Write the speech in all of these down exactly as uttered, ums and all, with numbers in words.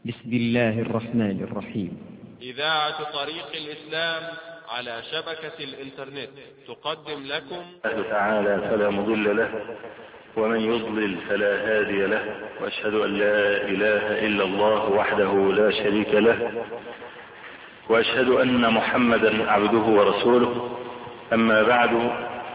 بسم الله الرحمن الرحيم. إذاعة طريق الإسلام على شبكة الإنترنت تقدم لكم الله تعالى فلا مضل له ومن يضلل فلا هادي له، وأشهد أن لا إله إلا الله وحده لا شريك له، وأشهد أن محمدا عبده ورسوله. أما بعد،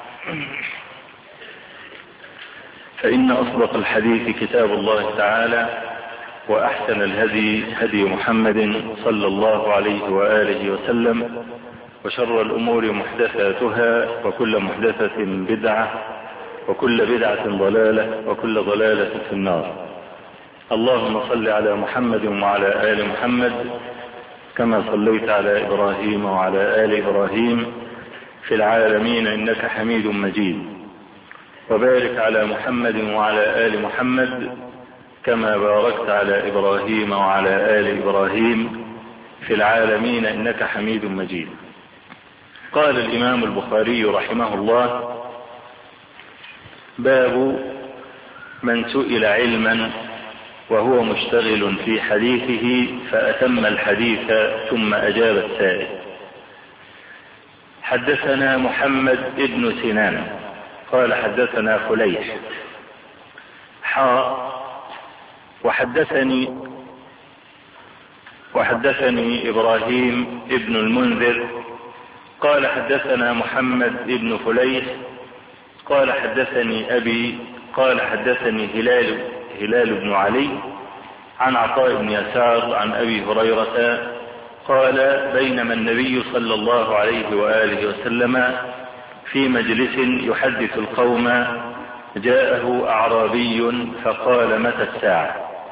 فإن أصدق الحديث كتاب الله تعالى، وأحسن الهدي هدي محمد صلى الله عليه وآله وسلم، وشر الأمور محدثاتها، وكل محدثة بدعة، وكل بدعة ضلالة، وكل ضلالة في النار. اللهم صل على محمد وعلى آل محمد كما صليت على إبراهيم وعلى آل إبراهيم في العالمين إنك حميد مجيد، وبارك على محمد وعلى آل محمد كما باركت على إبراهيم وعلى آل إبراهيم في العالمين إنك حميد مجيد. قال الإمام البخاري رحمه الله: باب من سئل علما وهو مشتغل في حديثه فأتم الحديث ثم أجاب السائل. حدثنا محمد بن سنان قال حدثنا فليح حاء وحدثني وحدثني إبراهيم ابن المنذر قال حدثنا محمد ابن فليح قال حدثني أبي قال حدثني هلال هلال بن علي عن عطاء بن يسار عن أبي هريرة قال: بينما النبي صلى الله عليه وآله وسلم في مجلس يحدث القوم جاءه أعرابي فقال: متى الساعة؟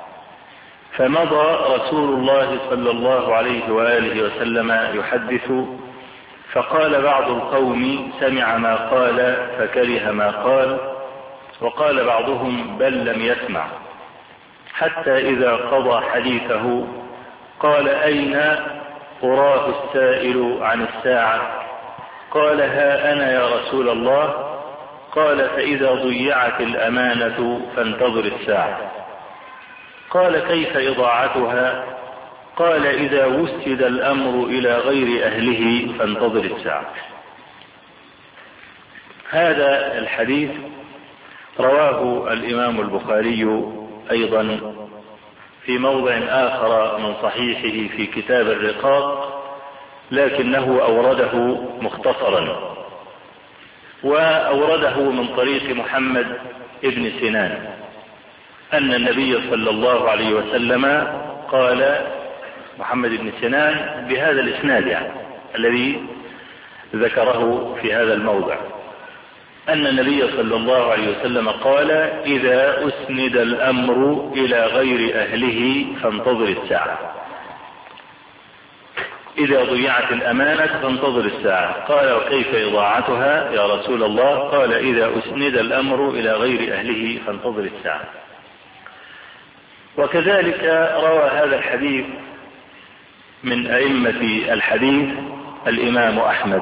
فمضى رسول الله صلى الله عليه وآله وسلم يحدث، فقال بعض القوم: سمع ما قال فكره ما قال، وقال بعضهم: بل لم يسمع، حتى إذا قضى حديثه قال: أين أراه السائل عن الساعة؟ قال: ها أنا يا رسول الله. قال: فإذا ضيعت الأمانة فانتظر الساعة. قال: كيف إضاعتها؟ قال: إذا وسد الأمر إلى غير أهله فانتظر الساعة. هذا الحديث رواه الإمام البخاري أيضا في موضع آخر من صحيحه في كتاب الرقاق، لكنه أورده مختصرا، وأورده من طريق محمد ابن سنان أن النبي صلى الله عليه وسلم قال، محمد بن سنان بهذا الإسناد يعني الذي ذكره في هذا الموضع، أن النبي صلى الله عليه وسلم قال: إذا أسند الأمر إلى غير أهله فانتظر الساعة. إذا ضيعت الأمانة فانتظر الساعة. قال: وكيف إضاعتها يا رسول الله؟ قال: إذا أسند الأمر إلى غير أهله فانتظر الساعة. وكذلك روى هذا الحديث من أئمة الحديث الإمام أحمد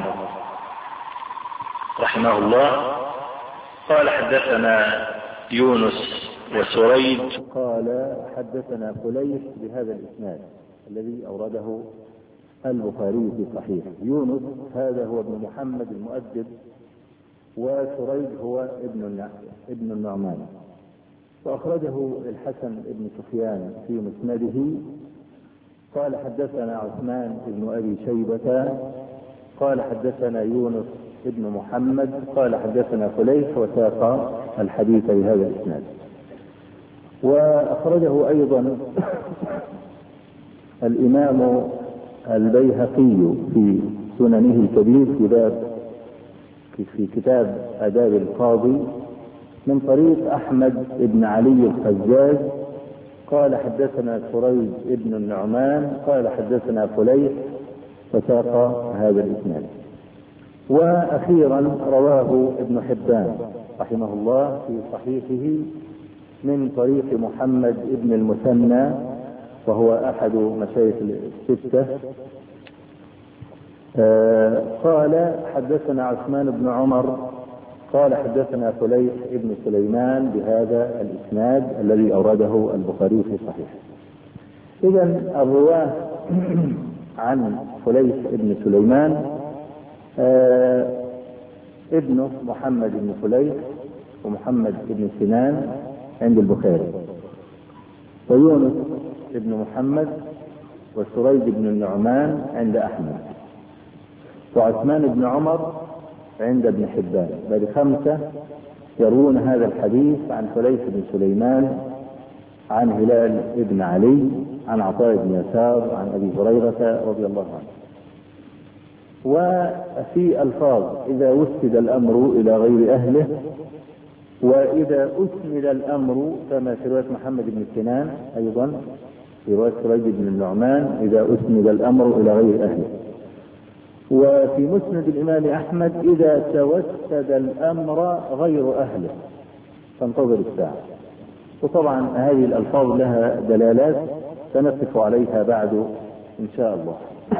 رحمه الله قال: حدثنا يونس وسريج قال حدثنا فليح بهذا الإسناد الذي أورده البخاري في صحيح. يونس هذا هو ابن محمد المؤدب، وسريج هو ابن ابن النعمان، وأخرجه الحسن بن سفيان في مسنده. قال حدثنا عثمان بن أبي شيبة قال حدثنا يونس ابن محمد قال حدثنا فليح، وساق الحديث بهذا الإسناد. وأخرجه أيضا الإمام البيهقي في سننه الكبير في باب في كتاب آداب القاضي من طريق أحمد بن علي الخزاز قال حدثنا سريج ابن النعمان قال حدثنا فليح، وساق هذا الإسناد. وأخيرا رواه ابن حبان رحمه الله في صحيحه من طريق محمد ابن المثنى، وهو أحد مشايخ الستة. آه قال حدثنا عثمان بن عمر قال حدثنا فليح ابن سليمان بهذا الإسناد الذي أورده البخاري في صحيحه. إذن الرواة عن فليح بن سليمان آه ابنه محمد بن فليح ومحمد بن سنان عند البخاري، ويونس بن محمد وسريج بن النعمان عند أحمد، وعثمان بن عمر عند ابن حبان، بل خمسة يروون هذا الحديث عن فليح بن سليمان عن هلال بن علي عن عطاء بن يسار عن أبي هريرة رضي الله عنه. وفي ألفاظ إذا وسد الأمر إلى غير أهله، وإذا أسند الأمر كما في رواية محمد بن سنان أيضا في رواية سريج بن النعمان إذا أسند الأمر إلى غير أهله. وفي مسند الإمام أحمد إذا توسد الأمر غير أهله فانتظر الساعة. وطبعا هذه الألفاظ لها دلالات سنقف عليها بعد إن شاء الله.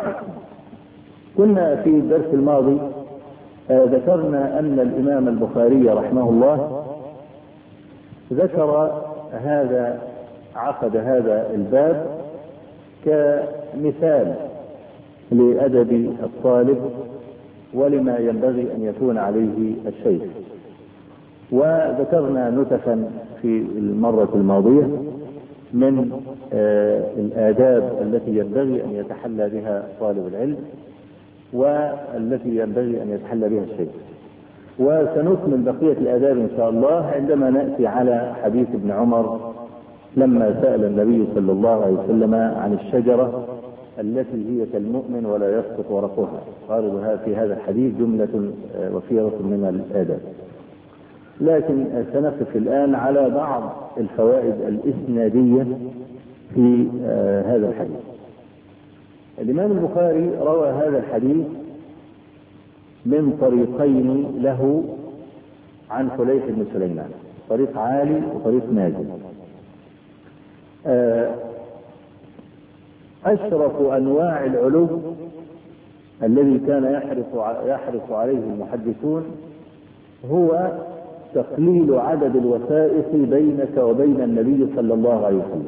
كنا في الدرس الماضي آه ذكرنا أن الإمام البخاري رحمه الله ذكر هذا عقد هذا الباب كمثال لأدب الطالب ولما ينبغي أن يكون عليه الشيخ. وذكرنا نتفا في المرة الماضية من آه الآداب التي ينبغي أن يتحلى بها طالب العلم والتي ينبغي أن يتحلى بها الشيخ. وسنكمل بقية الآداب إن شاء الله عندما نأتي على حديث ابن عمر لما سأل النبي صلى الله عليه وسلم عن الشجرة التي هي كالمؤمن ولا يسقط ورقها، قال في هذا الحديث جملة وفيرة من الآداب. لكن سنقف الآن على بعض الفوائد الإسنادية في هذا الحديث. الإمام البخاري روى هذا الحديث من طريقين له عن فليح بن سليمان، طريق عالي وطريق نازل. أشرف أنواع العلو الذي كان يحرص يحرص عليه المحدثون هو تقليل عدد الوسائط بينك وبين النبي صلى الله عليه وسلم.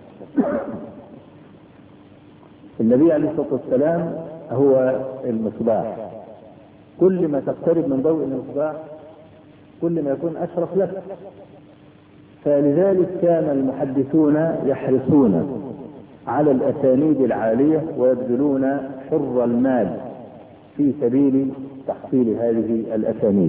النبي عليه الصلاة والسلام هو المصباح، كل ما تقترب من ضوء المصباح كل ما يكون أشرف لك. فلذلك كان المحدثون يحرصون على الأسانيد العالية ويبذلون حر المال في سبيل تحصيل هذه الأسانيد.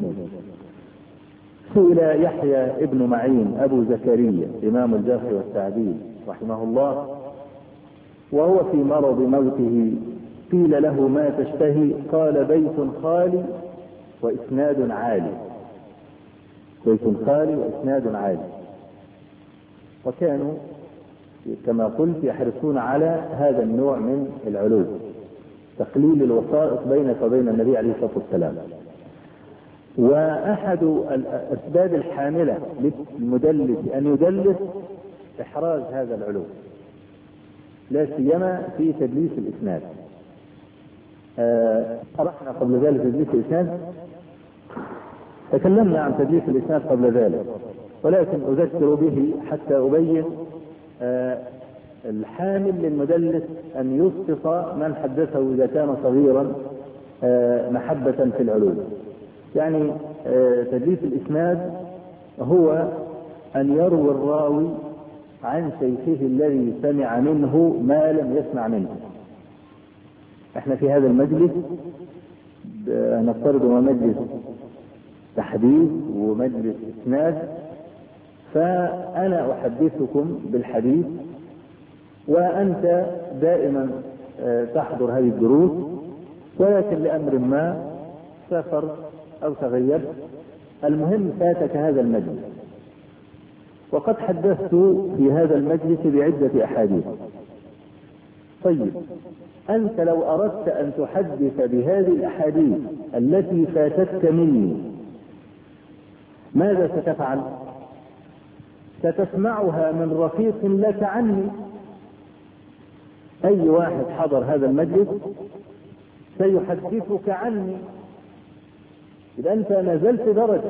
سئل يحيى ابن معين أبو زكريا إمام الجرح والتعديل رحمه الله وهو في مرض موته قيل له ما تشتهي؟ قال بيت خالي وإسناد عالي، بيت خالي وإسناد عالي. وكانوا كما قلت يحرصون على هذا النوع من العلو، تقليل الوسائط بينك وبين النبي عليه الصلاة والسلام. وأحد الأسباب الحاملة للمدلس أن يدلس إحراز هذا العلو، لا سيما في تدليس الإسناد. شرحنا قبل ذلك تدليس الإسناد، تكلمنا عن تدليس الإسناد قبل ذلك، ولكن أذكر به حتى أبين الحامل للمدلس أن يسقط من حدثه إذا كان صغيرا محبة في العلوم. يعني تدليس الإسناد هو أن يروي الراوي عن شيخه الذي سمع منه ما لم يسمع منه. احنا في هذا المجلس نفترض مجلس تحديث ومجلس إسناد، فأنا أحدثكم بالحديث وأنت دائما تحضر هذه الدروس، ولكن لأمر ما سافر أو تغير، المهم فاتك هذا المجلس. وقد حدثت في هذا المجلس بعدة أحاديث. طيب أنت لو أردت أن تحدث بهذه الأحاديث التي فاتتك مني ماذا ستفعل؟ ستسمعها من رفيق لك عني. أي واحد حضر هذا المجلس سيحدثك عني، إذا أنت نزلت درجة.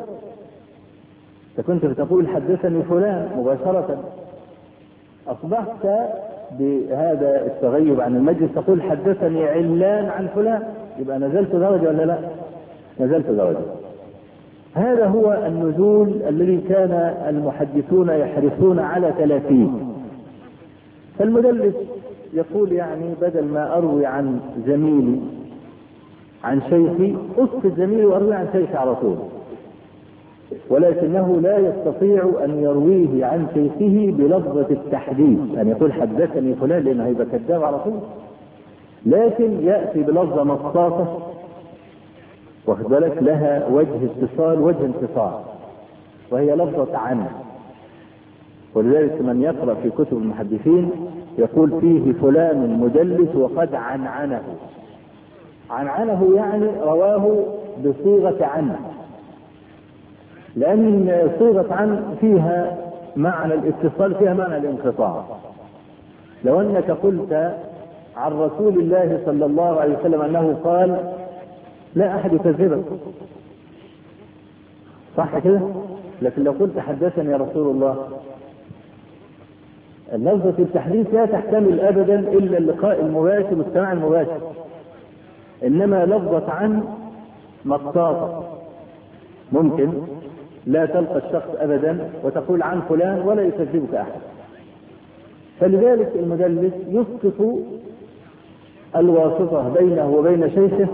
أنت كنت بتقول حدثني فلان مباشرة، أصبحت بهذا التغيب عن المجلس تقول حدثني علان عن فلان، يبقى نزلت درجة ولا لا؟ نزلت درجة. هذا هو النزول الذي كان المحدثون يحرصون على ثلاثين. فالمدلس يقول يعني بدل ما أروي عن زميلي عن شيخي أسقط زميلي وأروي عن شيخي على طول، ولكنه لا يستطيع أن يرويه عن شيخه بلفظة التحديث، أن يقول حدثني فلان لأنه هيبقى كذاب على طول، لكن يأتي بلفظة مصاصة واخد بالك لها وجه اتصال وجه انقطاع، وهي لفظة عنه. ولذلك من يقرأ في كتب المحدثين يقول فيه فلان مدلس وقد عنعنه. عنعنه يعني رواه بصيغة عنه، لأن صيغة عن فيها معنى الاتصال فيها معنى الانقطاع. لو أنك قلت عن رسول الله صلى الله عليه وسلم أنه قال لا أحد يكذبك، صح كده؟ لكن لو قلت حدثني يا رسول الله، لفظة التحديث لا تحتمل أبدا إلا اللقاء المباشر والسماع المباشر، إنما لفظة عن مطاطة، ممكن لا تلقى الشخص أبدا وتقول عن فلان ولا يكذبك أحد. فلذلك المدلس يسقط الواسطة بينه وبين شيخه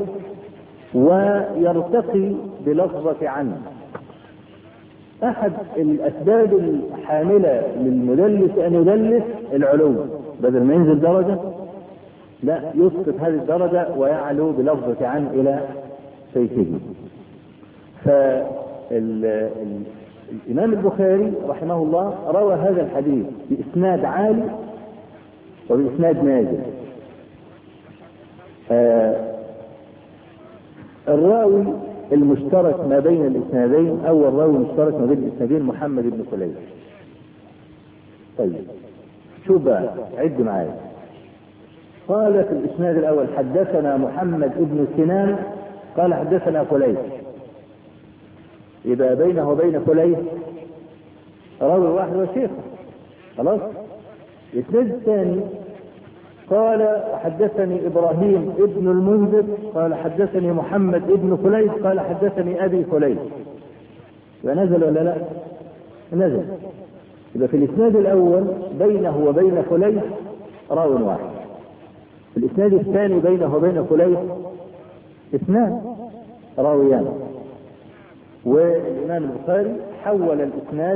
ويرتقي بلفظة عنه. أحد الأسباب الحاملة للمدلس أن يدلس العلو، بدل ما ينزل درجة لا يسقط هذه الدرجة ويعلو بلفظة عن إلى شيخه. فالإمام البخاري رحمه الله روى هذا الحديث بإسناد عالي وبإسناد نازل. آه الراوي المشترك ما بين الاسنادين، اول راوي مشترك ما بين الاسنادين محمد بن كليب. طيب شو بقى عد معايا. قال في الاسناد الاول حدثنا محمد بن سنان قال حدثنا كليب، يبقى بينه وبين كليب راوي واحد وشيخه، خلاص. الاسناد الثاني قال حدثني إبراهيم ابن المنذر قال حدثني محمد ابن كليب قال حدثني أبي كليب، ونزل ولا لا؟ نزل. يبقى في الإسناد الأول بينه وبين كليب راو واحد، في الإسناد الثاني بينه وبين كليب اثنان راويان. والإمام البخاري حول الإسناد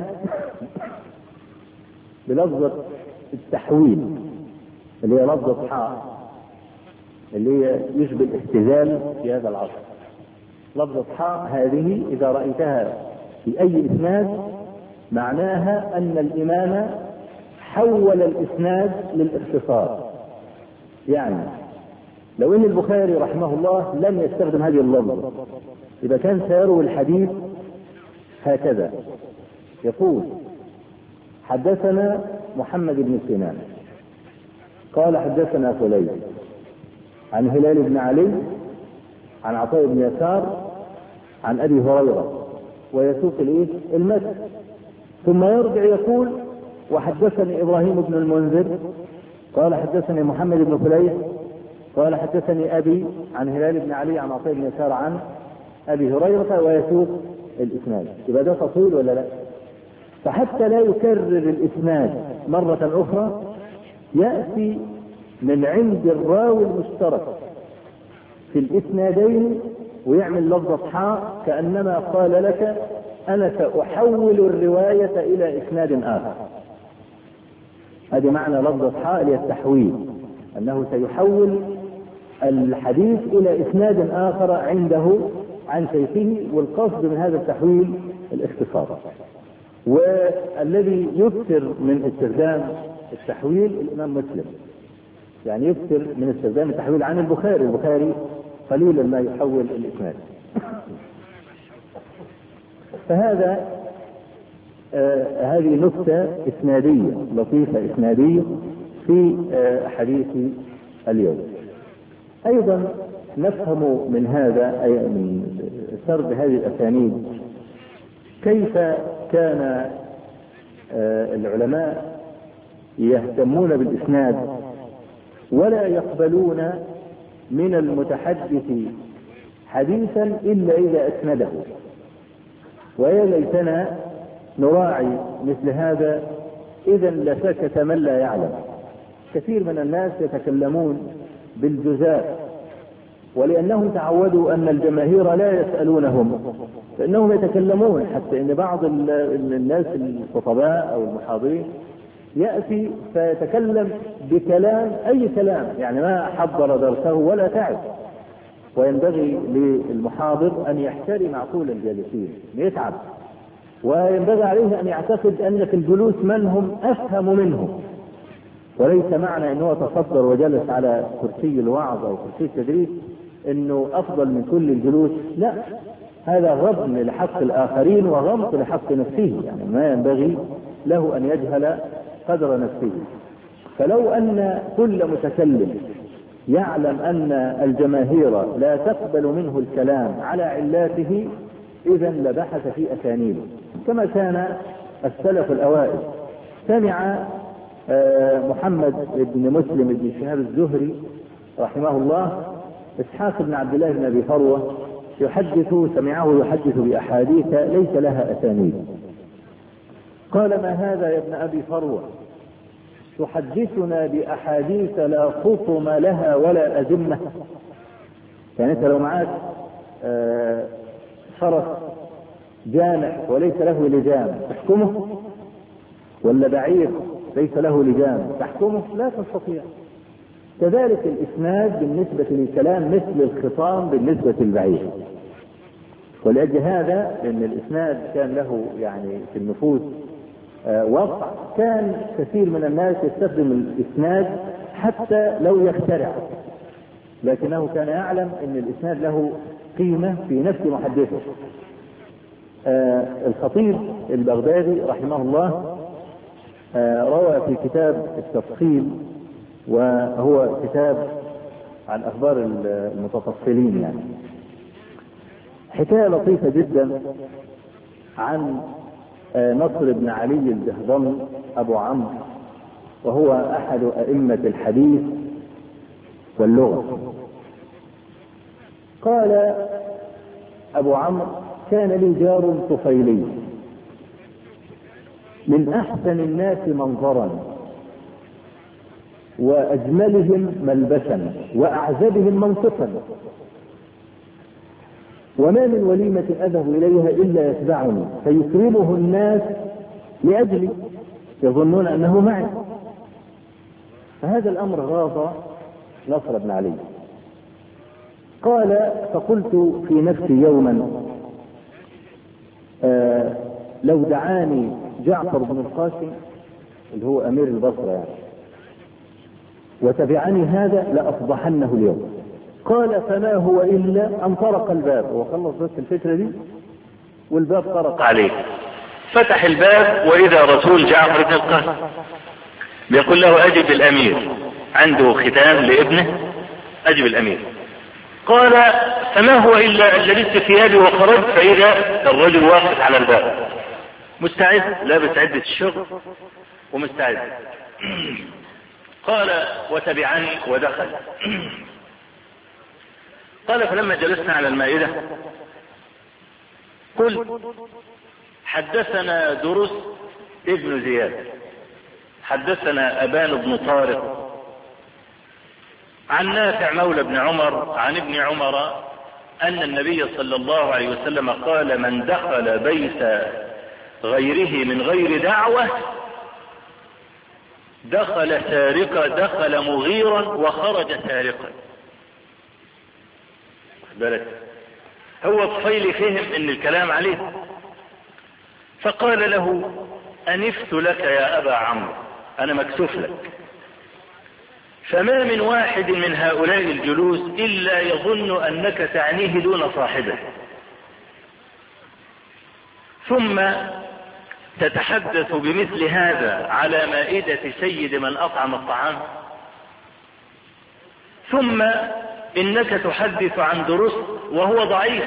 بلفظة التحويل اللي هي لفظة حاء، اللي هي يشبه الاختزال في هذا العصر. لفظة حاء هذه إذا رأيتها في أي إسناد معناها أن الإمام حول الإسناد للاختصار. يعني لو أن البخاري رحمه الله لم يستخدم هذه اللفظة إذا كان سيروي الحديث هكذا، يقول حدثنا محمد بن سنان قال حدثنا كليب عن هلال بن علي عن عطاء بن يسار عن أبي هريرة، ويسوق الايه المتن، ثم يرجع يقول وحدثني إبراهيم بن المنذر قال حدثني محمد بن كليب قال حدثني أبي عن هلال بن علي عن عطاء بن يسار عن أبي هريرة، ويسوق الإسناد. يبقى ده تطويل ولا لا؟ فحتى لا يكرر الإسناد مرة أخرى يأتي من عند الراوي المشترك في الإسنادين ويعمل لفظة حاء كأنما قال لك أنا سأحول الرواية إلى إسناد آخر. هذه معنى لفظة حاء للتحويل، أنه سيحول الحديث إلى إسناد آخر عنده عن شيخه، والقصد من هذا التحويل الاختصار. والذي يكثر من استخدام التحويل الإمام مسلم، يعني يكثر من استخدام التحويل عن البخاري. البخاري قليلا ما يحول الإسناد. فهذا آه هذه نكتة إسنادية لطيفة إسنادية في آه حديث اليوم. أيضا نفهم من هذا أي من سرد هذه الأسانيد كيف كان آه العلماء يهتمون بالإسناد ولا يقبلون من المتحدث حديثا إلا إذا أسنده. ويا ليتنا نراعي مثل هذا، إذا لسكت من لا يعلم. كثير من الناس يتكلمون بالجزاء، ولأنهم تعودوا أن الجماهير لا يسألونهم فإنهم يتكلمون، حتى إن بعض الناس الخطباء أو المحاضرين يأتي فيتكلم بكلام أي كلام، يعني ما حضر درسه ولا تعب. وينبغي للمحاضر أن يحترم عقول الجالسين، يتعب، وينبغي عليه أن يعتقد أن في الجلوس من هم أفهم منه، وليس معنى أنه تصدر وجلس على كرسي الوعظ أو كرسي التدريس أنه أفضل من كل الجلوس. لا، هذا غضن لحق الآخرين وغمط لحق نفسه، يعني ما ينبغي له أن يجهل قدر نفسه. فلو أن كل متكلم يعلم أن الجماهير لا تقبل منه الكلام على علاته إذن لبحث في أسانيده، كما كان السلف الأوائل. سمع محمد بن مسلم بن شهاب الزهري رحمه الله إسحاق بن عبد الله بن أبي فروة يحدث، سمعه يحدث بأحاديث ليس لها أسانيد. قال: ما هذا يا ابن أبي فروة؟ تحدثنا بأحاديث لا خطم لها ولا أزمة. يعني أنت لو معاك فرس جامح وليس له لجام تحكمه؟ ولا بعير ليس له لجام تحكمه؟ لا تستطيع. كذلك الإسناد بالنسبة للكلام مثل الخطام بالنسبة للبعير. ولأجل هذا لأن الإسناد كان له يعني في النفوس وقع، كان كثير من الناس يستخدم الإسناد حتى لو يخترع، لكنه كان يعلم أن الإسناد له قيمة في نفس محدثه. الخطيب البغدادي رحمه الله روى في كتاب التفصيل، وهو كتاب عن أخبار المتفصلين، يعني حكاية لطيفة جدا عن نصر بن علي الجهضمي أبو عمرو، وهو أحد أئمة الحديث واللغة. قال أبو عمرو: كان لي جار طفيلي من أحسن الناس منظرا وأجملهم ملبسا وأعزبهم منطقا، وما من وليمة أذهب إليها إلا يتبعني فيكرمه الناس لأجلي، يظنون أنه معي. فهذا الأمر غاض نصر بن علي. قال: فقلت في نفسي يوما آه لو دعاني جعفر بن القاسم اللي هو أمير البصرة يعني وتبعني هذا لأفضحنه اليوم. قال: فما هو إلا أن طرق الباب. وخلص بس الفكرة دي والباب طرق عليه، فتح الباب وإذا رسول جعفر بن القاسم بيقول له: أجب الأمير، عنده ختام لابنه، أجب الأمير. قال: فما هو إلا أن لبست ثيابي وخرجت فإذا الرجل واقف على الباب مستعد، لابس عدة الشغل ومستعد. قال: وتبعني ودخل. قال: فلما جلسنا على المائدة قل: حدثنا درس ابن زياد حدثنا أبان بن طارق عن نافع مولى بن عمر عن ابن عمر أن النبي صلى الله عليه وسلم قال: من دخل بيت غيره من غير دعوة دخل سارقا دخل مغيرا وخرج سارقا. بالك هو طفيلي فهم ان الكلام عليه، فقال له: أنفت لك يا أبا عمرو، أنا مكسوف لك. فما من واحد من هؤلاء الجلوس إلا يظن أنك تعنيه دون صاحبه، ثم تتحدث بمثل هذا على مائدة سيد من أطعم الطعام، ثم إنك تحدث عن درس وهو ضعيف،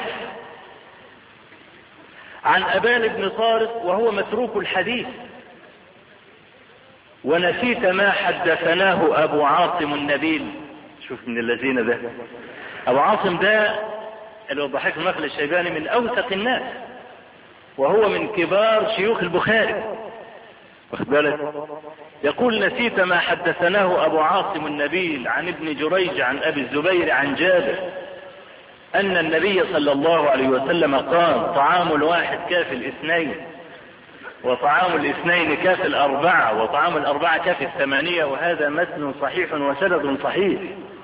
عن أبان بن طارق وهو متروك الحديث، ونسيت ما حدثناه أبو عاصم النبيل. شوف من الذين ده أبو عاصم ده اللي ضحك النخل الشيباني من أوثق الناس، وهو من كبار شيوخ البخاري، واخد بالك؟ يقول نسيت ما حدثناه أبو عاصم النبيل عن ابن جريج عن أبي الزبير عن جابر أن النبي صلى الله عليه وسلم قال طعام الواحد كافي الاثنين، وطعام الاثنين كافي الأربعة، وطعام الأربعة كافي الثمانية، وهذا متن صحيح وسند صحيح.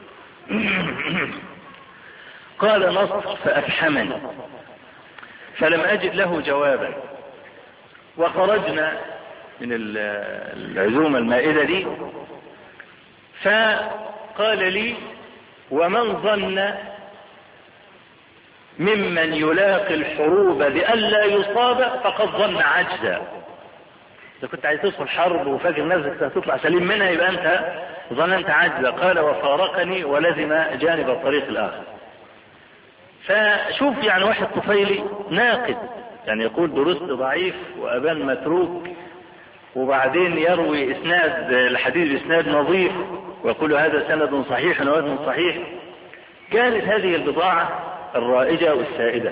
قال نصر فأفحمني فلم أجد له جوابا، وخرجنا من العزومة المائدة دي، فقال لي ومن ظن ممن يلاقي الحروب بألا يصاب فقد ظن عجزا. إذا كنت عايز تدخل حرب وفاكر نفسك هتطلع سليم منها يبقى أنت ظننت عجزا. قال وفارقني ولزم جانب الطريق الآخر. فشوف يعني واحد طفيلي ناقد، يعني يقول درست ضعيف وأبان متروك، وبعدين يروي إسناد الحديث إسناد نظيف ويقول هذا سند صحيح ووزن صحيح. كانت هذه البضاعة الرائجة والسائدة،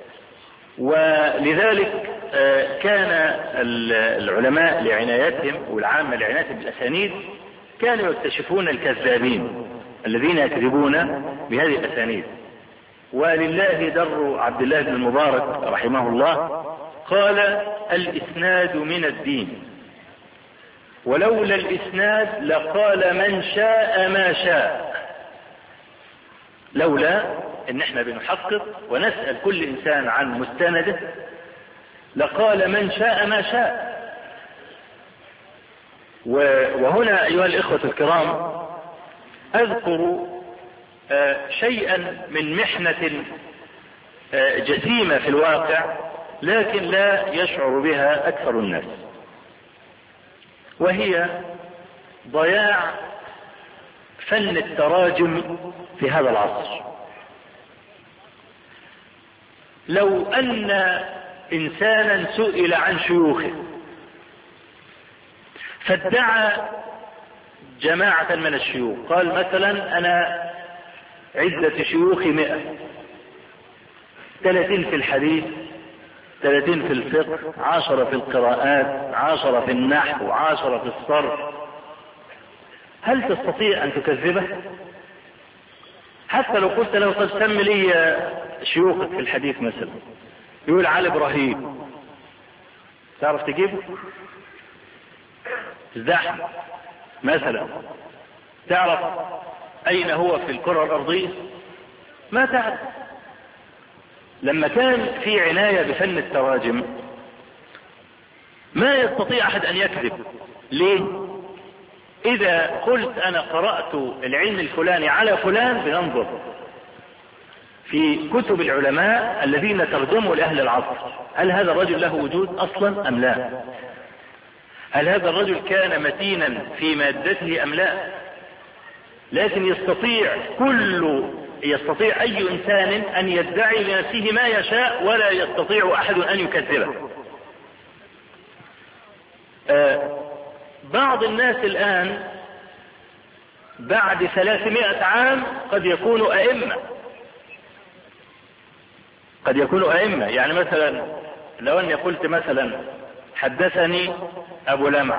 ولذلك كان العلماء لعنايتهم والعامة لعنايتهم بالأسانيد كانوا يكتشفون الكذابين الذين يكذبون بهذه الأسانيد. ولله در عبد الله بن المبارك رحمه الله قال الإسناد من الدين، ولولا الإسناد لقال من شاء ما شاء. لولا ان احنا بنحقق ونسأل كل انسان عن مستنده لقال من شاء ما شاء. وهنا ايها الاخوة الكرام اذكر شيئا من محنة جسيمة في الواقع لكن لا يشعر بها اكثر الناس، وهي ضياع فن التراجم في هذا العصر. لو ان انسانا سئل عن شيوخه فادعى جماعة من الشيوخ، قال مثلا انا عدة شيوخي مئة، ثلاثين في الحديث، ثلاثين في الفقه، عشرة في القراءات، عشرة في النحو، عشرة في الصرف، هل تستطيع ان تكذبه؟ حتى لو قلت له طب سم لي شيوخك في الحديث مثلا، يقول علي ابراهيم، تعرف تجيبه؟ الزحم مثلا، تعرف اين هو في الكرة الارضية؟ ما تعرف. لما كان في عناية بفن التراجم ما يستطيع احد ان يكذب. ليه؟ اذا قلت انا قرأت العلم الفلاني على فلان بننظر في كتب العلماء الذين ترجموا لأهل العصر، هل هذا الرجل له وجود اصلا ام لا؟ هل هذا الرجل كان متينا في مادته ام لا؟ لكن يستطيع كل يستطيع اي انسان ان يدعي لنفسه ما يشاء ولا يستطيع احد ان يكذبه. آه بعض الناس الان بعد ثلاثمائة عام قد يكونوا ائمة، قد يكونوا ائمة. يعني مثلا لو اني قلت مثلا حدثني ابو لمع،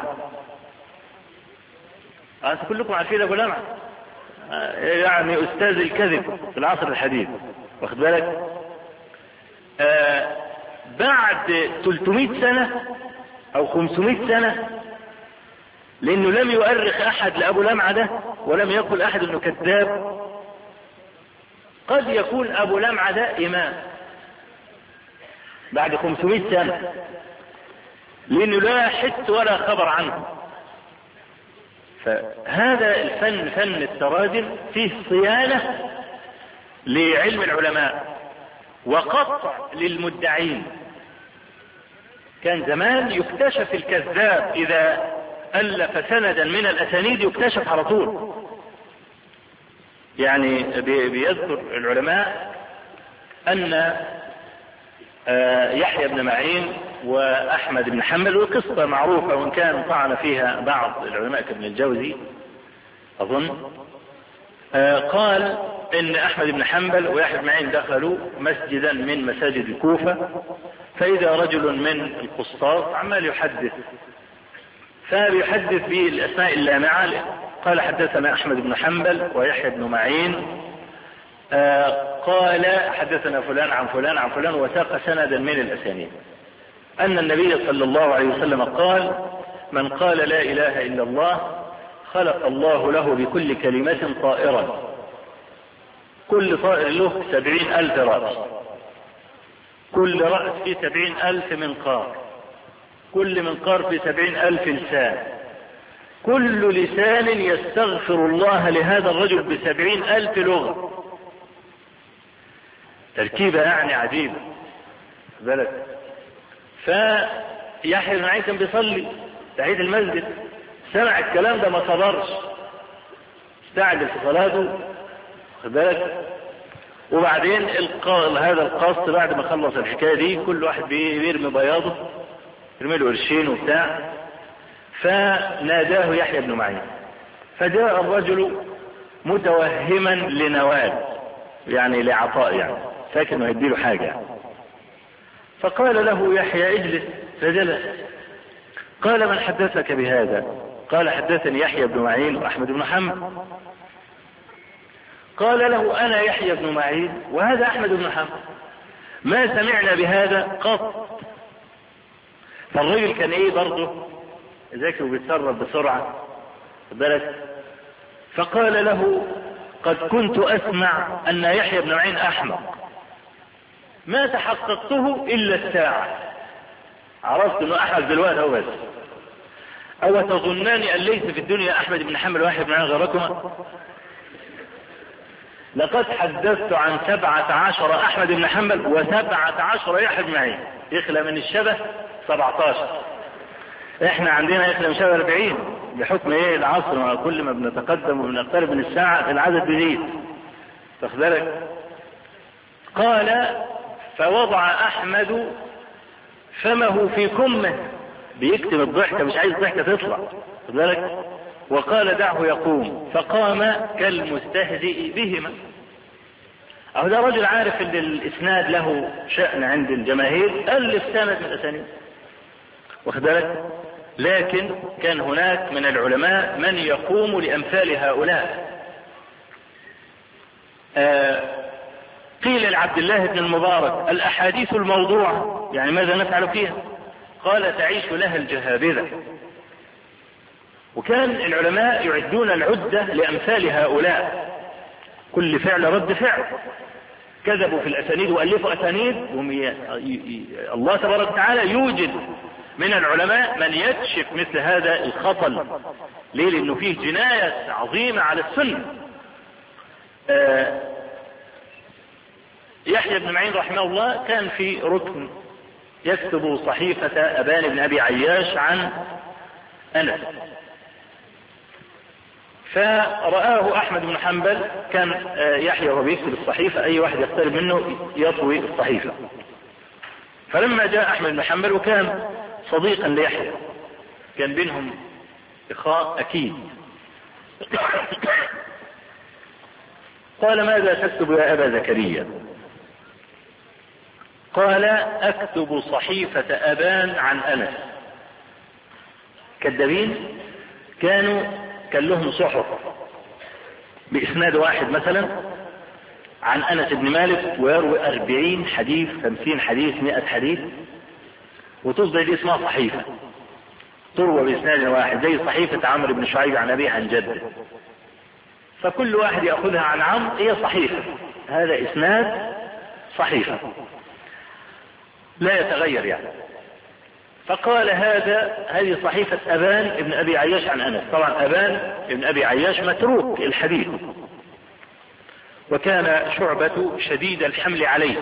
انت كلكم عارفين ابو لمع يعني استاذ الكذب في العصر الحديث، واخد بالك؟ آه بعد ثلاثمائة سنة او خمسمائة سنة، لانه لم يؤرخ احد لابو لمع ده ولم يقل احد انه كذاب، قد يكون ابو لمع ده امام بعد خمسمائة سنة، لانه لا حس ولا خبر عنه. فهذا الفن فن التراجم فيه صيانة لعلم العلماء وقطع للمدعين. كان زمان يكتشف الكذاب اذا ألف سندا من الاسانيد يكتشف على طول. يعني بيذكر العلماء ان يحيى بن معين وأحمد بن حنبل، والقصة معروفة وإن كان طعن فيها بعض العلماء كابن الجوزي أظن. آه قال إن أحمد بن حنبل ويحيى بن معين دخلوا مسجدا من مساجد الكوفة، فإذا رجل من القسطاس عمال يحدث، فبيحدث بالأسماء اللامعة. قال حدثنا أحمد بن حنبل ويحيى بن معين آه قال حدثنا فلان عن فلان عن فلان، وساق سندا من الأسانيد أن النبي صلى الله عليه وسلم قال: من قال لا إله إلا الله خلق الله له بكل كلمة طائرا، كل طائر له سبعين ألف رأس، كل رأس في سبعين ألف منقار، كل منقار في سبعين ألف لسان، كل لسان يستغفر الله لهذا الرجل بسبعين ألف لغة. تركيبة يعني عجيبة بلد. فيحيى بن معين كان بيصلي تحية المسجد، سمع الكلام ده ما صبرش، استعجل في صلاته خد بالك. وبعدين هذا القصد بعد ما خلص الحكاية دي كل واحد بيرمي بياضه، يرمي له قرشين وبتاع، فناداه يحيى بن معين، فجاء الرجل متوهما لنوال، يعني لعطاء، يعني فاكر انه هيديله حاجة. فقال له يحيى: اجلس. فجلس. قال: من حدثك بهذا؟ قال: حدثني يحيى بن معين وأحمد بن حنبل. قال له: أنا يحيى بن معين وهذا أحمد بن حنبل، ما سمعنا بهذا قط. فالرجل كان ايه برضه ذكي وبيتصرف بسرعة بالك. فقال له: قد كنت أسمع أن يحيى بن معين أحمق، ما تحققته إلا الساعة، عرفت أنه أحمق دلوقتي هو بس. أو تظنان أن ليس في الدنيا أحمد بن حنبل ويحيى بن معين غيركما؟ لقد حدثت عن سبعة عشر أحمد بن حنبل وسبعة عشر يحيى بن معين، يخلى من الشبه سبعة عشر، احنا عندنا يخلى من الشبه أربعين بحكم ايه العصر، كل ما بنتقدم وبنقترب من الساعة العدد بيزيد تاخد بالك. قال: فوضع أحمد فمه في كمه، بيكتم الضحكة مش عايز الضحكة تطلع خد بالك. وقال: دعه يقوم. فقام كالمستهزئ بهما. أو ده رجل عارف ان الإسناد له شأن عند الجماهير، ألف سند من الأسانيد واخد بالك. لكن كان هناك من العلماء من يقوم لأمثال هؤلاء. آه قيل لعبد الله بن المبارك: الأحاديث الموضوعة يعني ماذا نفعل فيها؟ قال: تعيش لها الجهابذة. وكان العلماء يعدون العدة لأمثال هؤلاء، كل فعل رد فعل. كذبوا في الأسانيد وألفوا أسانيد، الله تبارك وتعالى يوجد من العلماء من يكشف مثل هذا الخطل. ليه؟ لأنه فيه جناية عظيمة على السنة. آه يحيى بن معين رحمه الله كان في ركن يكتب صحيفة أبان بن أبي عياش عن أنس، فرآه أحمد بن حنبل، كان يحيى وهو بيكتب الصحيفة أي واحد يقترب منه يطوي الصحيفة. فلما جاء أحمد بن حنبل وكان صديقا ليحيى، كان بينهم إخاء أكيد، قال: ماذا تكتب يا أبا زكريا؟ قال: أكتب صحيفة أبان عن أنس. كذابين كانوا، كان لهم صحف بإسناد واحد مثلا عن أنس بن مالك، ويروي أربعين حديث، خمسين حديث، مئة حديث، وتصدر دي اسمها صحيفة، تروى بإسناد واحد، زي صحيفة عمرو بن شعيب عن أبيه عن جده. فكل واحد يأخذها عن عمرو هي صحيفة، هذا إسناد صحيفة لا يتغير يعني. فقال: هذا هذه صحيفة أبان ابن أبي عياش عن أنس. طبعا أبان ابن أبي عياش متروك الحديث، وكان شعبة شديد الحمل عليه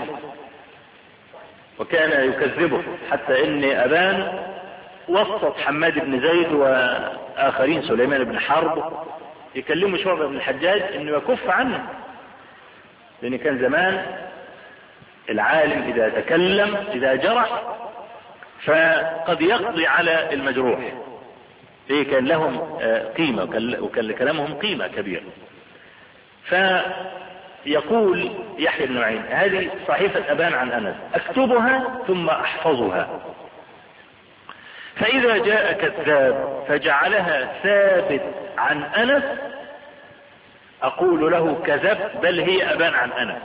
وكان يكذبه، حتى إن أبان وسط حماد بن زيد وآخرين سليمان بن حرب يكلموا شعبة بن الحجاج إنه يكف عنه، لأن كان زمان العالم إذا تكلم إذا جرح فقد يقضي على المجروح. إيه كان لهم قيمة وكان لكلامهم قيمة كبيرة. فيقول يحيى بن معين هذه صحيفة أبان عن أنس أكتبها ثم أحفظها، فإذا جاء كذاب فجعلها ثابت عن أنس أقول له كذب بل هي أبان عن أنس.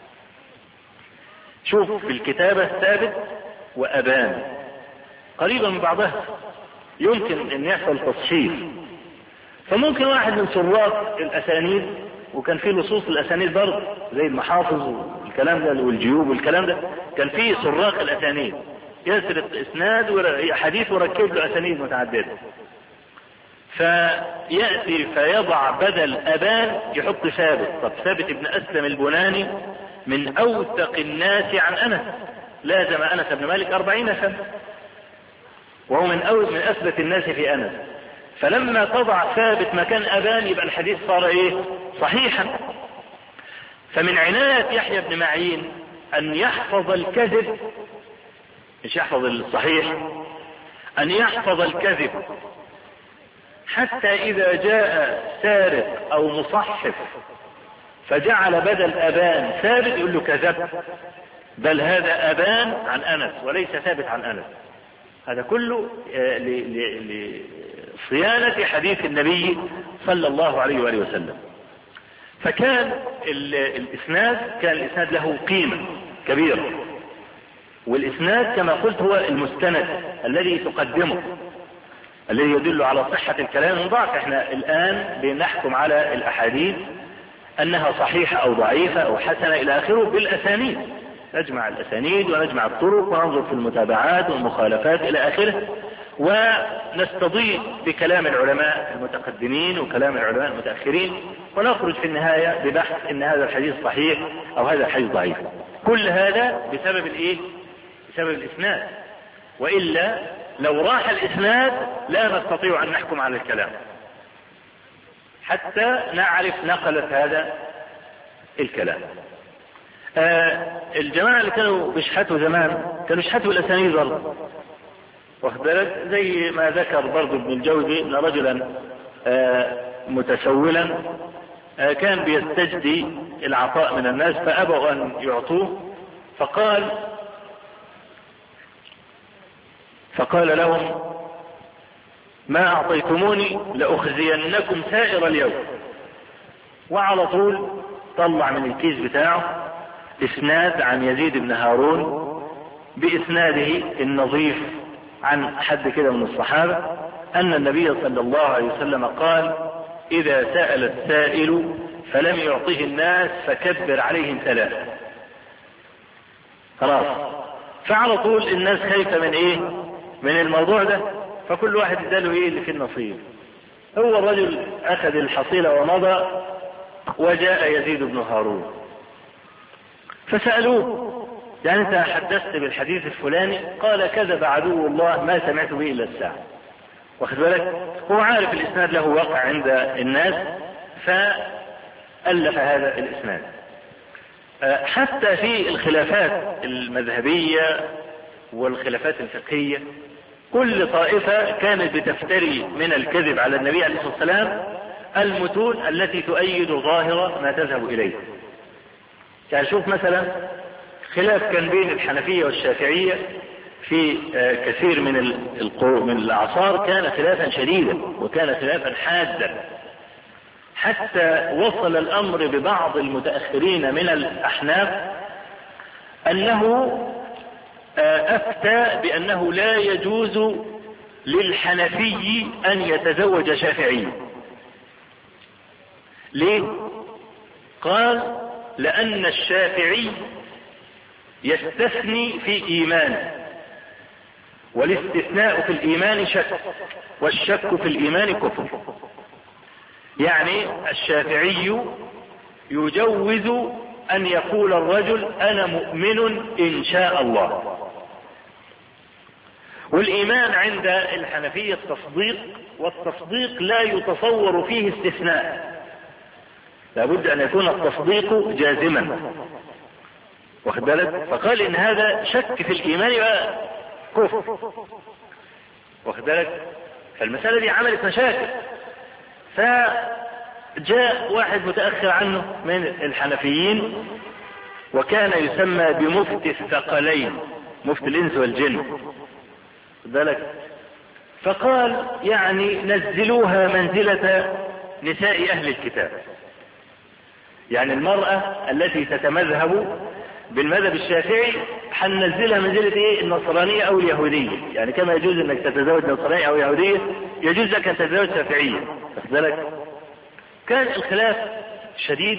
شوف في الكتابة ثابت وأبان قريبا من بعضها، يمكن أن يحصل تصحيف. فممكن واحد من سراق الأسانيد، وكان فيه لصوص الأسانيد برضه زي المحافظ والكلام ده والجيوب والكلام ده، كان فيه سراق الأسانيد يسرق إسناد حديث وركب له أسانيد متعددة، فيأتي فيضع بدل أبان يحط ثابت. طب ثابت ابن أسلم البناني من أوثق الناس عن أنس، لازم أنس بن مالك أربعين سنة وهو من أول من أثبت الناس في أنس. فلما تضع ثابت مكان أبان يبقى الحديث صار إيه؟ صحيحا. فمن عناية يحيى بن معين أن يحفظ الكذب، مش يحفظ الصحيح، أن يحفظ الكذب حتى إذا جاء سارق أو مصحف فجعل بدل أبان ثابت يقول له كذب بل هذا أبان عن أنس وليس ثابت عن أنس. هذا كله لصيانة حديث النبي صلى الله عليه وآله وسلم. فكان الإسناد كان الإسناد له قيمة كبيرة، والإسناد كما قلت هو المستند الذي تقدمه الذي يدل على صحة الكلام من ضعف. احنا الآن بنحكم على الأحاديث أنها صحيحة أو ضعيفة أو حسنة إلى آخره بالأسانيد، نجمع الأسانيد ونجمع الطرق وننظر في المتابعات والمخالفات إلى آخره، ونستضيء بكلام العلماء المتقدمين وكلام العلماء المتأخرين، ونخرج في النهاية ببحث إن هذا الحديث صحيح أو هذا الحديث ضعيف. كل هذا بسبب الإيه؟ بسبب الإسناد، وإلا لو راح الإسناد لا نستطيع أن نحكم على الكلام حتى نعرف نقلة هذا الكلام. آه الجماعة اللي كانوا بيشحتوا زمان كانوا بيشحتوا الأسانيد برضه، واخد بالك، زي ما ذكر برضه ابن الجوزي ان رجلا آه متسولا آه كان بيستجدي العطاء من الناس فأبوا أن يعطوه، فقال فقال لهم ما أعطيتموني لأخزينكم سائر اليوم. وعلى طول طلع من الكيس بتاعه إسناد عن يزيد بن هارون بإسناده النظيف عن حد كده من الصحابة أن النبي صلى الله عليه وسلم قال إذا سأل السائل فلم يعطه الناس فكبر عليهم ثلاثة. خلاص. فعلى طول الناس خايفة من إيه؟ من الموضوع ده، فكل واحد اداله إيه اللي في النصيب. هو الرجل أخذ الحصيلة ومضى، وجاء يزيد بن هارون فسألوه يعني أنت حدثت بالحديث الفلاني؟ قال كذب عدو الله ما سمعت به إلا الساعة. واخد بالك، هو عارف الإسناد له وقع عند الناس فألف هذا الإسناد. حتى في الخلافات المذهبية والخلافات الفقهية كل طائفة كانت بتفتري من الكذب على النبي عليه الصلاة والسلام المتون التي تؤيد ظاهرة ما تذهب إليه. يعني شوف مثلا خلاف كان بين الحنفية والشافعية في كثير من من الأعصار، كان خلافا شديدا وكان خلافا حادا، حتى وصل الأمر ببعض المتأخرين من الأحناف أنه أفتى بأنه لا يجوز للحنفي أن يتزوج شافعي. ليه؟ قال لأن الشافعي يستثني في إيمانه، والاستثناء في الإيمان شك، والشك في الإيمان كفر. يعني الشافعي يجوز أن يقول الرجل أنا مؤمن إن شاء الله، والإيمان عند الحنفية التصديق، والتصديق لا يتصور فيه استثناء، لابد أن يكون التصديق جازما. واخد بالك، فقال إن هذا شك في الإيمان كفر. واخد بالك؟ فالمسألة دي عملت مشاكل. فجاء واحد متأخر عنه من الحنفيين وكان يسمى بمفتي الثقلين، مفتي الإنس والجن. واخد بالك؟ فقال يعني نزلوها منزلة نساء أهل الكتاب، يعني المرأة التي تتمذهب بالمذهب الشافعي حننزلها منزلة ايه؟ النصرانية او اليهودية. يعني كما يجوز انك تتزوج نصرانية او يهودية يجوز لك ان تتزوج شافعية. واخد بالك؟ كان الخلاف شديد،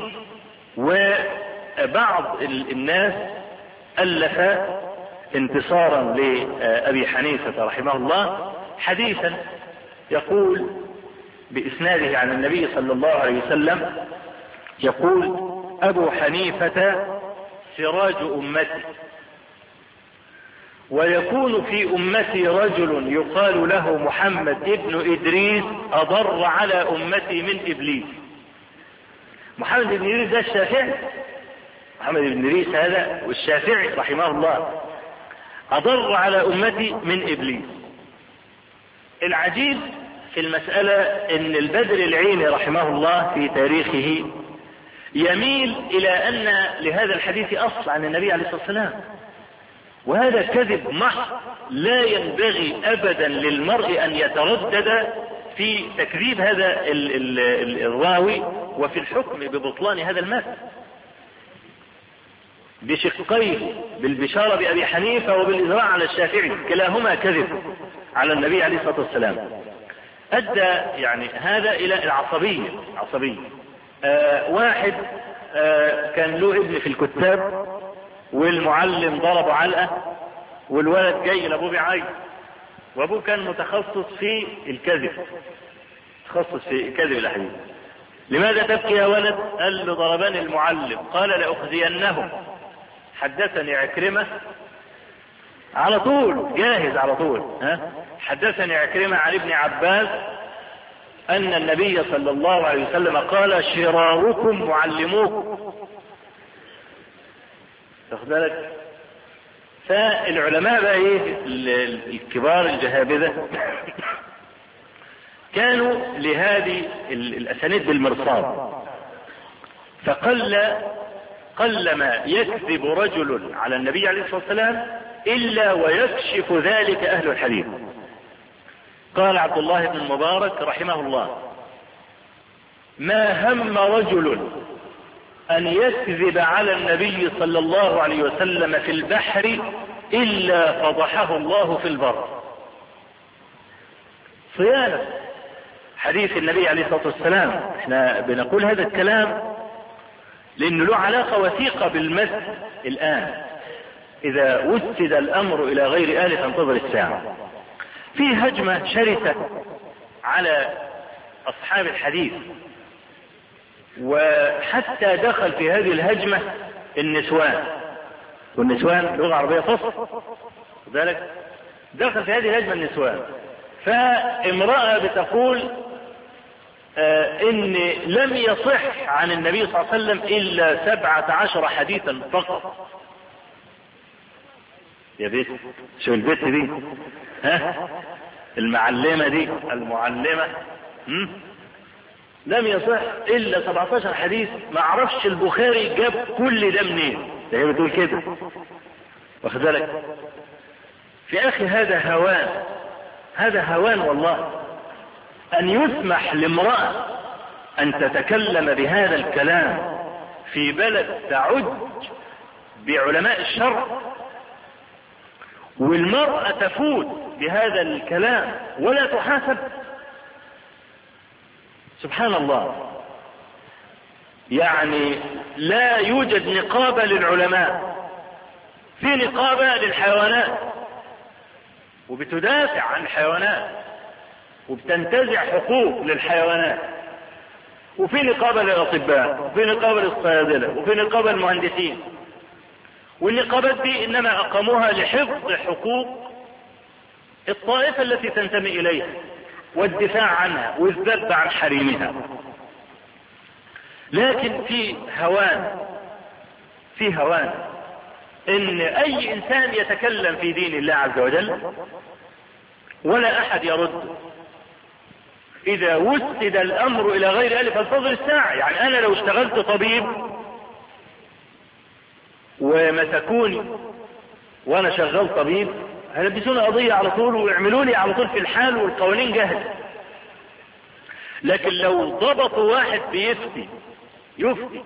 وبعض الناس ألف انتصارا لأبي حنيفة رحمه الله حديثا يقول بإسناده عن النبي صلى الله عليه وسلم، يقول: أبو حنيفة سراج أمتي، ويكون في أمتي رجل يقال له محمد ابن إدريس أضر على أمتي من إبليس. محمد بن إدريس ده الشافعي، محمد بن إدريس هذا والشافعي رحمه الله أضر على أمتي من إبليس. العجيب في المسألة ان البدر العيني رحمه الله في تاريخه يميل الى ان لهذا الحديث اصل عن النبي عليه الصلاة والسلام، وهذا كذب محض. لا ينبغي ابدا للمرء ان يتردد في تكذيب هذا ال ال ال الراوي وفي الحكم ببطلان هذا المثل بشقيه، بالبشارة بأبي حنيفة وبالإزراع على الشافعي، كلاهما كذب على النبي عليه الصلاة والسلام. أدى يعني هذا إلى العصبية. عصبية آه واحد آه كان له ابن في الكتاب، والمعلم ضربه علقة، والولد جاي لأبوه بعيد، وأبوه كان متخصص في الكذب، متخصص في كذب الأحاديث. لماذا تبكي يا ولد؟ قال له: ضربني المعلم. قال: لأخزينه. حدثني عكرمة على طول، جاهز على طول. ها؟ حدثني عكرمة عن ابن عباس أن النبي صلى الله عليه وسلم قال: شراركم معلموكم. تاخد بالك؟ فالعلماء بقى ايه الكبار الجهابذة كانوا لهذه الأسانيد بالمرصاد، فقل قل ما يكذب رجل على النبي عليه الصلاة والسلام إلا ويكشف ذلك أهل الحديث. قال عبد الله بن المبارك رحمه الله: ما هم رجل أن يكذب على النبي صلى الله عليه وسلم في البحر إلا فضحه الله في البر. صيانة حديث النبي عليه الصلاة والسلام. احنا بنقول هذا الكلام لأنه له علاقة وثيقة بالمثل الآن. إذا وسد الأمر إلى غير آله فانتظر الساعة. في هجمة شرسة على أصحاب الحديث، وحتى دخل في هذه الهجمة النسوان، والنسوان لغة عربية فصل ذلك، دخل في هذه الهجمة النسوان. فامرأة بتقول آه إن لم يصح عن النبي صلى الله عليه وسلم إلا سبعة عشر حديثا فقط. يا بيت شو البيت دي؟ ها؟ المعلمة دي المعلمة هم؟ لم يصح إلا سبعة عشر حديث. ما عرفش البخاري جاب كل ده منين. ده هي بتقول كده، واخد بالك؟ في أخي هذا هوان، هذا هوان والله، أن يسمح لامرأة أن تتكلم بهذا الكلام في بلد تعج بعلماء الشرع، والمرأة تفوت بهذا الكلام ولا تحاسب. سبحان الله. يعني لا يوجد نقابة للعلماء، في نقابة للحيوانات، وبتدافع عن الحيوانات وبتنتزع حقوق للحيوانات، وفي نقابة للأطباء، وفي نقابة للصيادلة، وفي نقابة للمهندسين. والنقابات دي إنما أقاموها لحفظ حقوق الطائفة التي تنتمي إليها والدفاع عنها والذب عن حريمها. لكن في هوان، في هوان ان اي انسان يتكلم في دين الله عز وجل ولا احد يرد. اذا وسد الامر الى غير اهله فانتظر الساعة. يعني انا لو اشتغلت طبيب ومسكوني وانا شغال طبيب هيلبسوني قضية على طول ويعملوا لي على طول في الحال والقوانين جاهزة. لكن لو ضبطوا واحد بيفتي يفتي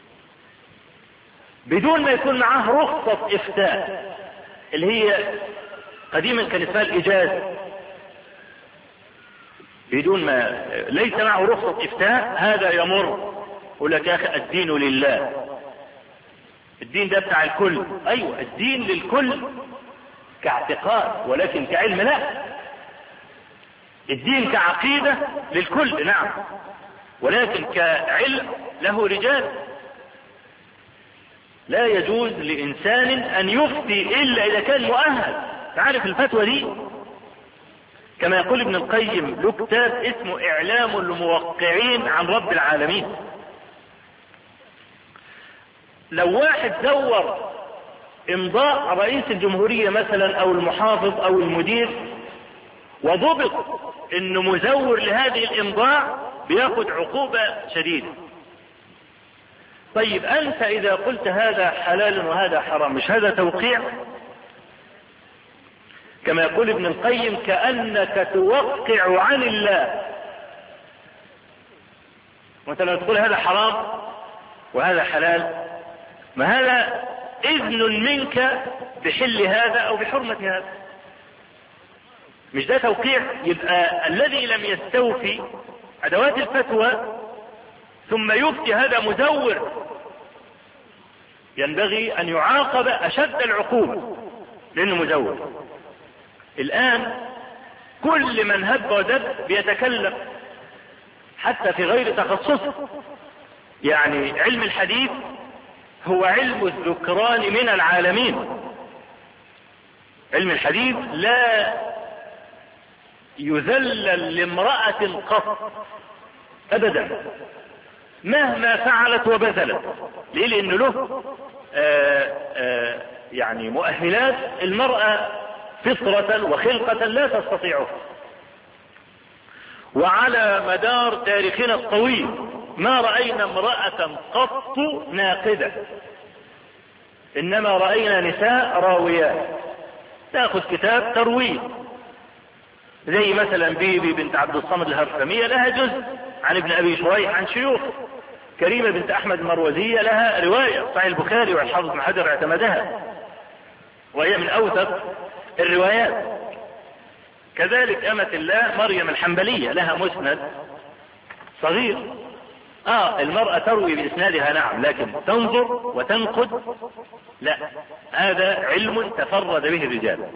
بدون ما يكون معاه رخصة افتاء اللي هي قديما كان اسمها الاجازة، بدون ما ليس معه رخصة افتاء هذا يمر. يقول لك يا اخي الدين لله، الدين ده بتاع الكل. ايوه الدين للكل كاعتقاد، ولكن كعلم لا. الدين كعقيدة للكل نعم، ولكن كعلم له رجال. لا يجوز لإنسان أن يفتي إلا إذا كان مؤهل. تعرف الفتوى دي كما يقول ابن القيم له كتاب اسمه إعلام الموقعين عن رب العالمين. لو واحد زور امضاء رئيس الجمهورية مثلا او المحافظ او المدير وضبط انه مزور لهذه الامضاء بياخد عقوبة شديدة. طيب انت اذا قلت هذا حلال وهذا حرام مش هذا توقيع؟ كما يقول ابن القيم كأنك توقع عن الله. وانت لو تقول هذا حرام وهذا حلال ما هذا اذن منك بحل هذا او بحرمة هذا، مش ده توقيع؟ يبقى الذي لم يستوفي ادوات الفتوى ثم يفتي هذا مزور ينبغي ان يعاقب اشد العقوبة لانه مزور. الان كل من هب ودب بيتكلم حتى في غير تخصصه. يعني علم الحديث هو علم الذكران من العالمين. علم الحديث لا يذلل لامرأة قط ابدا مهما فعلت وبذلت. ليه؟ لانه له آآ آآ يعني مؤهلات المرأة فطرة وخلقة لا تستطيعه. وعلى مدار تاريخنا الطويل ما رأينا امرأة قط ناقدة، انما رأينا نساء راويات تأخذ كتاب تروي، زي مثلا بيبي بنت عبد الصمد الهرثمية لها جزء عن ابن ابي شريح عن شيوخ. كريمة بنت احمد المروزية لها رواية صحيح البخاري والحافظ بن حجر اعتمدها وهي من اوثق الروايات. كذلك امة الله مريم الحنبلية لها مسند صغير. اه المرأة تروي باسنادها نعم، لكن تنظر وتنقد لا، هذا علم تفرد به الرجال.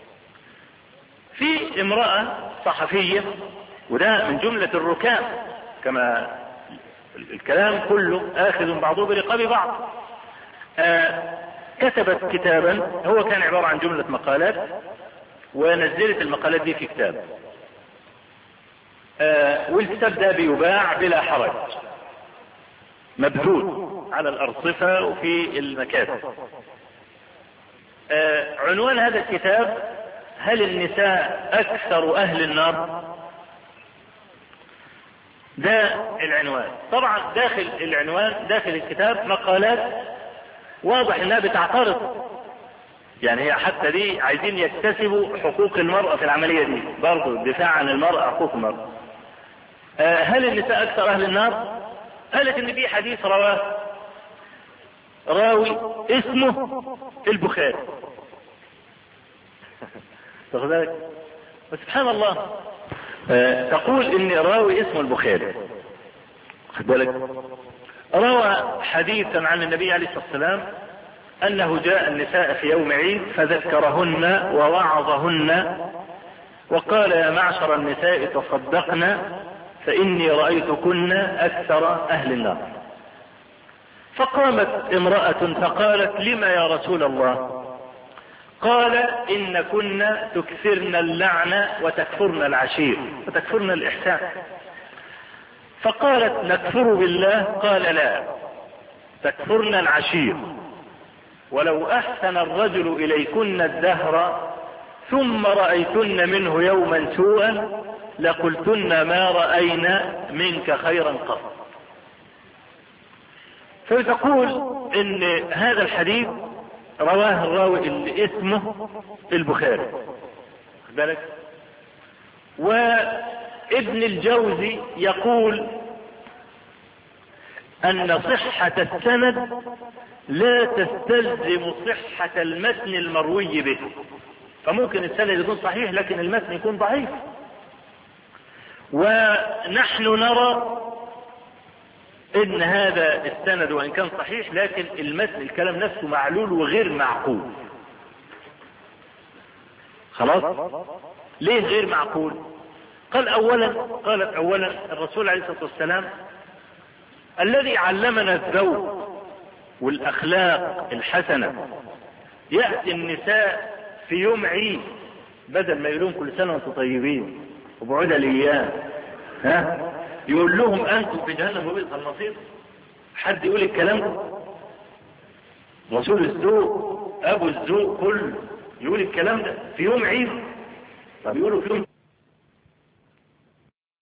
في امرأة صحفية وده من جملة الركام كما الكلام كله آخذ بعضه برقاب بعض. آه كتبت كتابا هو كان عبارة عن جملة مقالات ونزلت المقالات دي في كتاب. آه والكتاب ده بيباع بلا حرج مبثوث على الأرصفة وفي المكاتب. آه عنوان هذا الكتاب هل النساء أكثر أهل النار؟ ده العنوان. طبعا داخل العنوان داخل الكتاب مقالات واضح انها بتعترض. يعني هي حتى دي عايزين يكتسبوا حقوق المرأة في العملية دي برضو الدفاع عن المرأة حقوق المرأة. آه هل النساء أكثر أهل النار؟ قالت ان في حديث رواه راوي اسمه البخاري. وسبحان الله آه تقول ان راوي اسمه البخاري خد بالك روى حديثا عن النبي عليه الصلاة والسلام انه جاء النساء في يوم عيد فذكرهن ووعظهن وقال يا معشر النساء تصدقن فاني رأيتكن اكثر اهل النار. فقامت امرأة فقالت لما يا رسول الله؟ قال إن كنا تكثرن اللعنة وتكفرن العشير وتكفرن الإحسان. فقالت نكفر بالله؟ قال لا تكفرن العشير ولو أحسن الرجل إليكن الدهر ثم رأيتن منه يوما سوءا لقلتن ما رأينا منك خيرا قط. فتقول إن هذا الحديث رواه الراوي اللي اسمه البخاري بالك. وابن الجوزي يقول أن صحة السند لا تستلزم صحة المتن المروي به، فممكن السند يكون صحيح لكن المتن يكون ضعيف. ونحن نرى ان هذا السند وان كان صحيح لكن المتن الكلام نفسه معلول وغير معقول. خلاص ليه غير معقول؟ قال اولا قالت اولا الرسول عليه الصلاة والسلام الذي علمنا الذوق والاخلاق الحسنة يأتي النساء في يوم عيد بدل ما يقولون كل سنة وانتم طيبين وبعود الايام ها يقول لهم انتم في جهنم وبئس المصير. حد يقول الكلام ده؟ رسول الذوق ابو الذوق كله يقول الكلام ده في يوم عيد؟ طب يقولوا في يوم